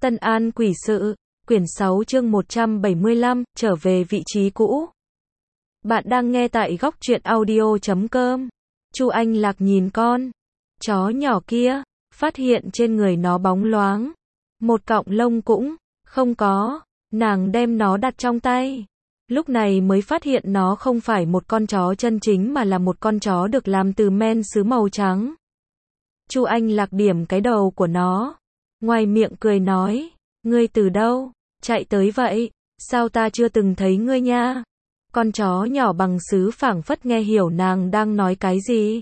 Tân An quỷ sự, quyển 6 chương 175, trở về vị trí cũ. Bạn đang nghe tại góc truyện audio.com. Chu Anh Lạc nhìn con chó nhỏ kia, phát hiện trên người nó bóng loáng, một cọng lông cũng không có, nàng đem nó đặt trong tay. Lúc này mới phát hiện nó không phải một con chó chân chính mà là một con chó được làm từ men sứ màu trắng. Chu Anh Lạc điểm cái đầu của nó, ngoài miệng cười nói, ngươi từ đâu chạy tới vậy, sao ta chưa từng thấy ngươi nha. Con chó nhỏ bằng sứ phảng phất nghe hiểu nàng đang nói cái gì.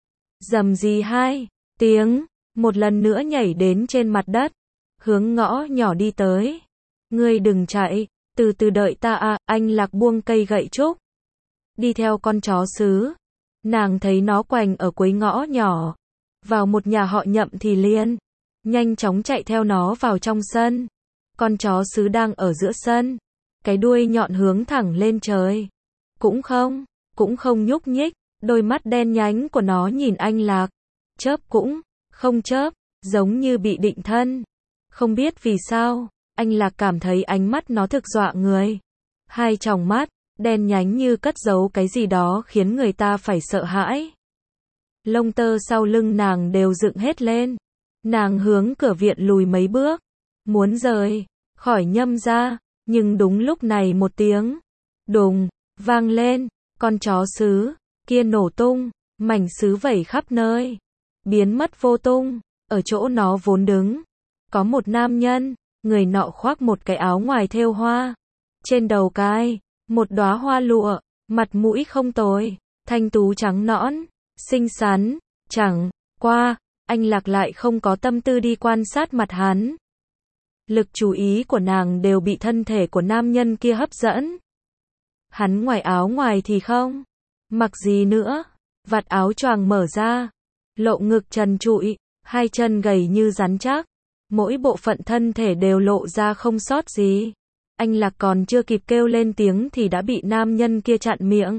Rầm rì hai tiếng, một lần nữa nhảy đến trên mặt đất, hướng ngõ nhỏ đi tới. Ngươi đừng chạy, từ từ đợi ta à. Anh Lạc buông cây gậy trúc, đi theo con chó sứ. Nàng thấy nó quành ở cuối ngõ nhỏ, vào một nhà họ Nhậm thì liền nhanh chóng chạy theo nó vào trong sân. Con chó sứ đang ở giữa sân, cái đuôi nhọn hướng thẳng lên trời, cũng không nhúc nhích. Đôi mắt đen nhánh của nó nhìn anh Lạc, chớp cũng không chớp, giống như bị định thân. Không biết vì sao, anh Lạc cảm thấy ánh mắt nó thực dọa người. Hai tròng mắt đen nhánh như cất giấu cái gì đó khiến người ta phải sợ hãi. Lông tơ sau lưng nàng đều dựng hết lên. Nàng hướng cửa viện lùi mấy bước, muốn rời khỏi Nhâm gia, nhưng đúng lúc này một tiếng đùng vang lên, con chó sứ kia nổ tung, mảnh sứ vẩy khắp nơi, biến mất vô tung. Ở chỗ nó vốn đứng, có một nam nhân, người nọ khoác một cái áo ngoài thêu hoa, trên đầu cài một đóa hoa lụa, mặt mũi không tồi, thanh tú trắng nõn, xinh xắn. Chẳng qua, anh Lạc lại không có tâm tư đi quan sát mặt hắn. Lực chú ý của nàng đều bị thân thể của nam nhân kia hấp dẫn. Hắn ngoài áo ngoài thì không mặc gì nữa, vạt áo choàng mở ra, lộ ngực trần trụi, hai chân gầy như rắn chắc, mỗi bộ phận thân thể đều lộ ra không sót gì. Anh Lạc còn chưa kịp kêu lên tiếng thì đã bị nam nhân kia chặn miệng.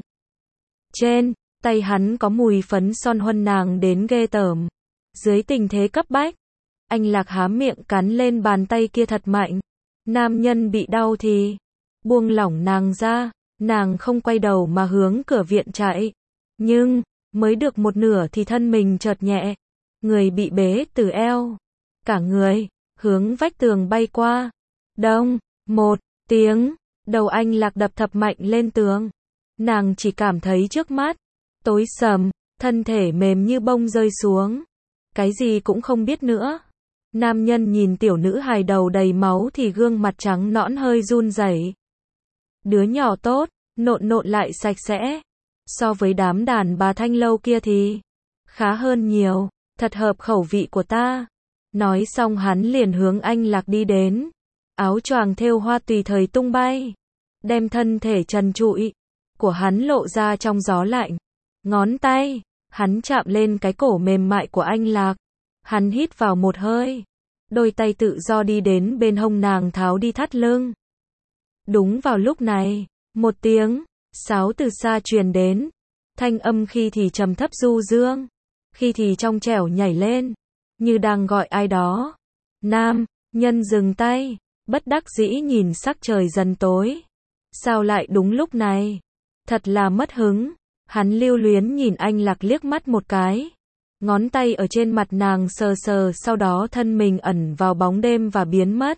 Trên tay hắn có mùi phấn son huân nàng đến ghê tởm. Dưới tình thế cấp bách, anh Lạc há miệng cắn lên bàn tay kia thật mạnh. Nam nhân bị đau thì buông lỏng nàng ra, nàng không quay đầu mà hướng cửa viện chạy. Nhưng mới được một nửa thì thân mình chợt nhẹ, người bị bế từ eo, cả người hướng vách tường bay qua. Đông, một tiếng, đầu anh Lạc đập thập mạnh lên tường. Nàng chỉ cảm thấy trước mắt tối sầm, thân thể mềm như bông rơi xuống. Cái gì cũng không biết nữa. Nam nhân nhìn tiểu nữ hài đầu đầy máu thì gương mặt trắng nõn hơi run rẩy. Đứa nhỏ tốt, nộn nộn lại sạch sẽ. So với đám đàn bà thanh lâu kia thì khá hơn nhiều, thật hợp khẩu vị của ta. Nói xong hắn liền hướng anh Lạc đi đến. Áo choàng thêu hoa tùy thời tung bay, đem thân thể trần trụi của hắn lộ ra trong gió lạnh. Ngón tay hắn chạm lên cái cổ mềm mại của anh Lạc. Hắn hít vào một hơi, đôi tay tự do đi đến bên hông nàng tháo đi thắt lưng. Đúng vào lúc này, một tiếng sáo từ xa truyền đến. Thanh âm khi thì trầm thấp du dương, khi thì trong trẻo nhảy lên, như đang gọi ai đó. Nam nhân dừng tay, bất đắc dĩ nhìn sắc trời dần tối. Sao lại đúng lúc này? Thật là mất hứng. Hắn lưu luyến nhìn anh Lạc liếc mắt một cái. Ngón tay ở trên mặt nàng sờ sờ, sau đó thân mình ẩn vào bóng đêm và biến mất.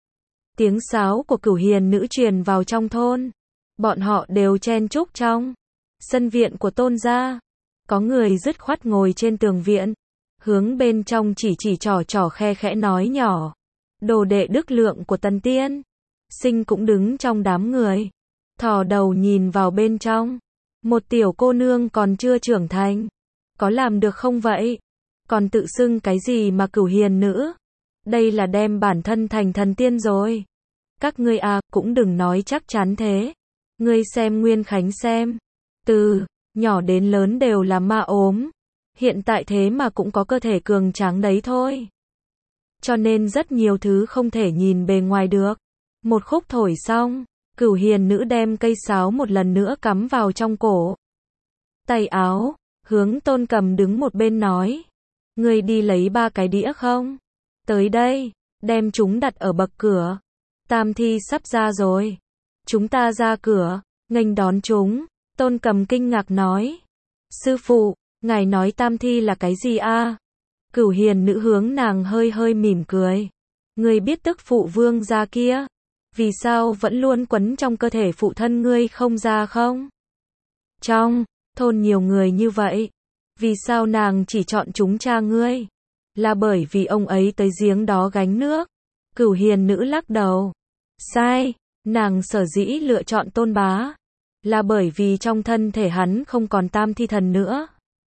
Tiếng sáo của cửu hiền nữ truyền vào trong thôn. Bọn họ đều chen chúc trong sân viện của Tôn gia. Có người dứt khoát ngồi trên tường viện, hướng bên trong chỉ trỏ khe khẽ nói nhỏ. Đồ đệ đức lượng của Tần Tiên Sinh cũng đứng trong đám người, thò đầu nhìn vào bên trong. Một tiểu cô nương còn chưa trưởng thành, có làm được không vậy? Còn tự xưng cái gì mà cửu hiền nữ? Đây là đem bản thân thành thần tiên rồi. Các ngươi à, cũng đừng nói chắc chắn thế. Ngươi xem Nguyên Khánh xem, từ nhỏ đến lớn đều là ma ốm, hiện tại thế mà cũng có cơ thể cường tráng đấy thôi. Cho nên rất nhiều thứ không thể nhìn bề ngoài được. Một khúc thổi xong, cửu hiền nữ đem cây sáo một lần nữa cắm vào trong cổ tay áo, hướng Tôn Cầm đứng một bên nói. Ngươi đi lấy 3 cái đĩa không? Tới đây. đem chúng đặt ở bậc cửa. Tam thi sắp ra rồi. Chúng ta ra cửa, nghênh đón chúng. Tôn Cầm kinh ngạc nói. Sư phụ, ngài nói tam thi là cái gì a? Cửu Hiền nữ hướng nàng hơi hơi mỉm cười. Ngươi biết tức phụ vương gia kia, vì sao vẫn luôn quấn trong cơ thể phụ thân ngươi không ra không? Trong thôn nhiều người như vậy, vì sao nàng chỉ chọn chúng cha ngươi? Là bởi vì ông ấy tới giếng đó gánh nước. Cửu Hiền nữ lắc đầu. Sai, nàng sở dĩ lựa chọn Tôn Bá, là bởi vì trong thân thể hắn không còn tam thi thần nữa.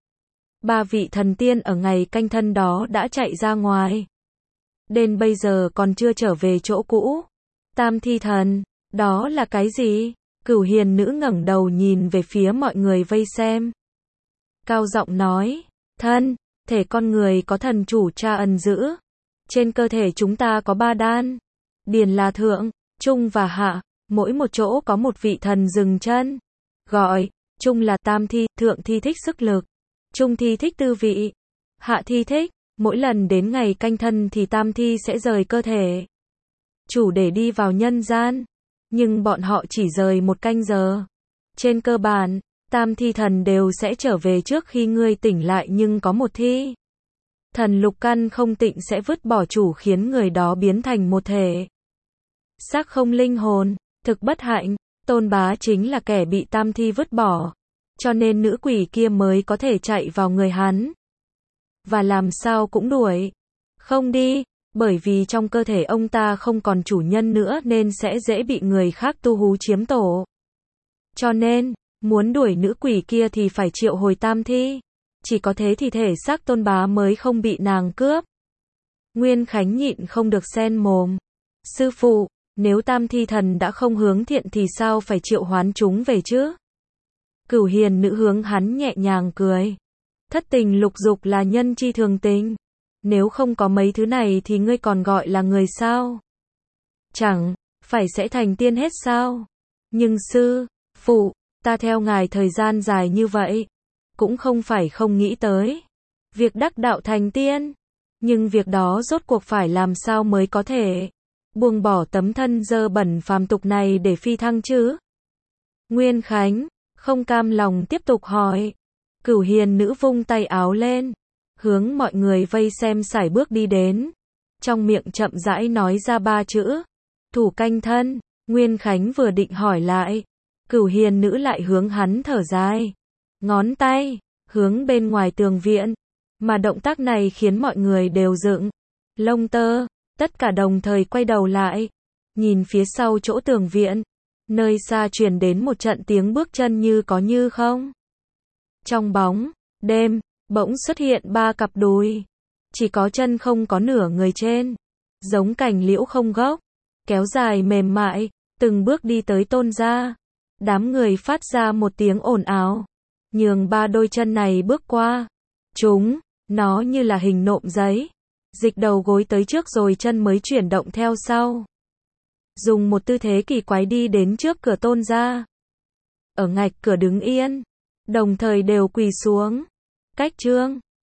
3 vị thần tiên ở ngày canh thân đó đã chạy ra ngoài. Đến bây giờ còn chưa trở về chỗ cũ. Tam thi thần, đó là cái gì? Cửu Hiền nữ ngẩng đầu nhìn về phía mọi người vây xem. Cao giọng nói, thân, thể con người có thần chủ tra ẩn giữ. Trên cơ thể chúng ta có 3 đan. Điền là thượng, trung và hạ, mỗi một chỗ có một vị thần dừng chân. Gọi, trung là tam thi, thượng thi thích sức lực, trung thi thích tư vị, hạ thi thích, mỗi lần đến ngày canh thân thì tam thi sẽ rời cơ thể chủ để đi vào nhân gian, nhưng bọn họ chỉ rời 1 canh giờ. Trên cơ bản, tam thi thần đều sẽ trở về trước khi ngươi tỉnh lại, nhưng có một thi thần lục căn không tịnh sẽ vứt bỏ chủ, khiến người đó biến thành một thể xác không linh hồn, thực bất hạnh. Tôn Bá chính là kẻ bị tam thi vứt bỏ, cho nên nữ quỷ kia mới có thể chạy vào người hắn. Và làm sao cũng đuổi không đi, bởi vì trong cơ thể ông ta không còn chủ nhân nữa nên sẽ dễ bị người khác tu hú chiếm tổ. Cho nên, muốn đuổi nữ quỷ kia thì phải triệu hồi tam thi. Chỉ có thế thì thể xác Tôn Bá mới không bị nàng cướp. Nguyên Khánh nhịn không được xen mồm. Sư phụ, nếu tam thi thần đã không hướng thiện thì sao phải triệu hoán chúng về chứ? Cửu Hiền nữ hướng hắn nhẹ nhàng cười. Thất tình lục dục là nhân chi thường tình. Nếu không có mấy thứ này thì ngươi còn gọi là người sao? Chẳng phải sẽ thành tiên hết sao? Nhưng sư phụ, ta theo ngài thời gian dài như vậy, cũng không phải không nghĩ tới việc đắc đạo thành tiên. Nhưng việc đó rốt cuộc phải làm sao mới có thể buông bỏ tấm thân dơ bẩn phàm tục này để phi thăng chứ? Nguyên Khánh không cam lòng tiếp tục hỏi. Cửu Hiền nữ vung tay áo lên, hướng mọi người vây xem sải bước đi đến. Trong miệng chậm rãi nói ra 3 chữ. Thủ canh thân. Nguyên Khánh vừa định hỏi lại, Cửu Hiền nữ lại hướng hắn thở dài. Ngón tay hướng bên ngoài tường viện. Mà động tác này khiến mọi người đều dựng lông tơ. Tất cả đồng thời quay đầu lại, nhìn phía sau chỗ tường viện. Nơi xa truyền đến một trận tiếng bước chân như có như không. Trong bóng đêm, bỗng xuất hiện 3 cặp đùi. Chỉ có chân không có nửa người trên. Giống cành liễu không gốc. Kéo dài mềm mại, từng bước đi tới Tôn gia. Đám người phát ra một tiếng ồn ào, nhường 3 đôi chân này bước qua. Nó như là hình nộm giấy. Dịch đầu gối tới trước rồi chân mới chuyển động theo sau. Dùng một tư thế kỳ quái đi đến trước cửa Tôn gia. Ở ngạch cửa đứng yên, đồng thời đều quỳ xuống. Cách chương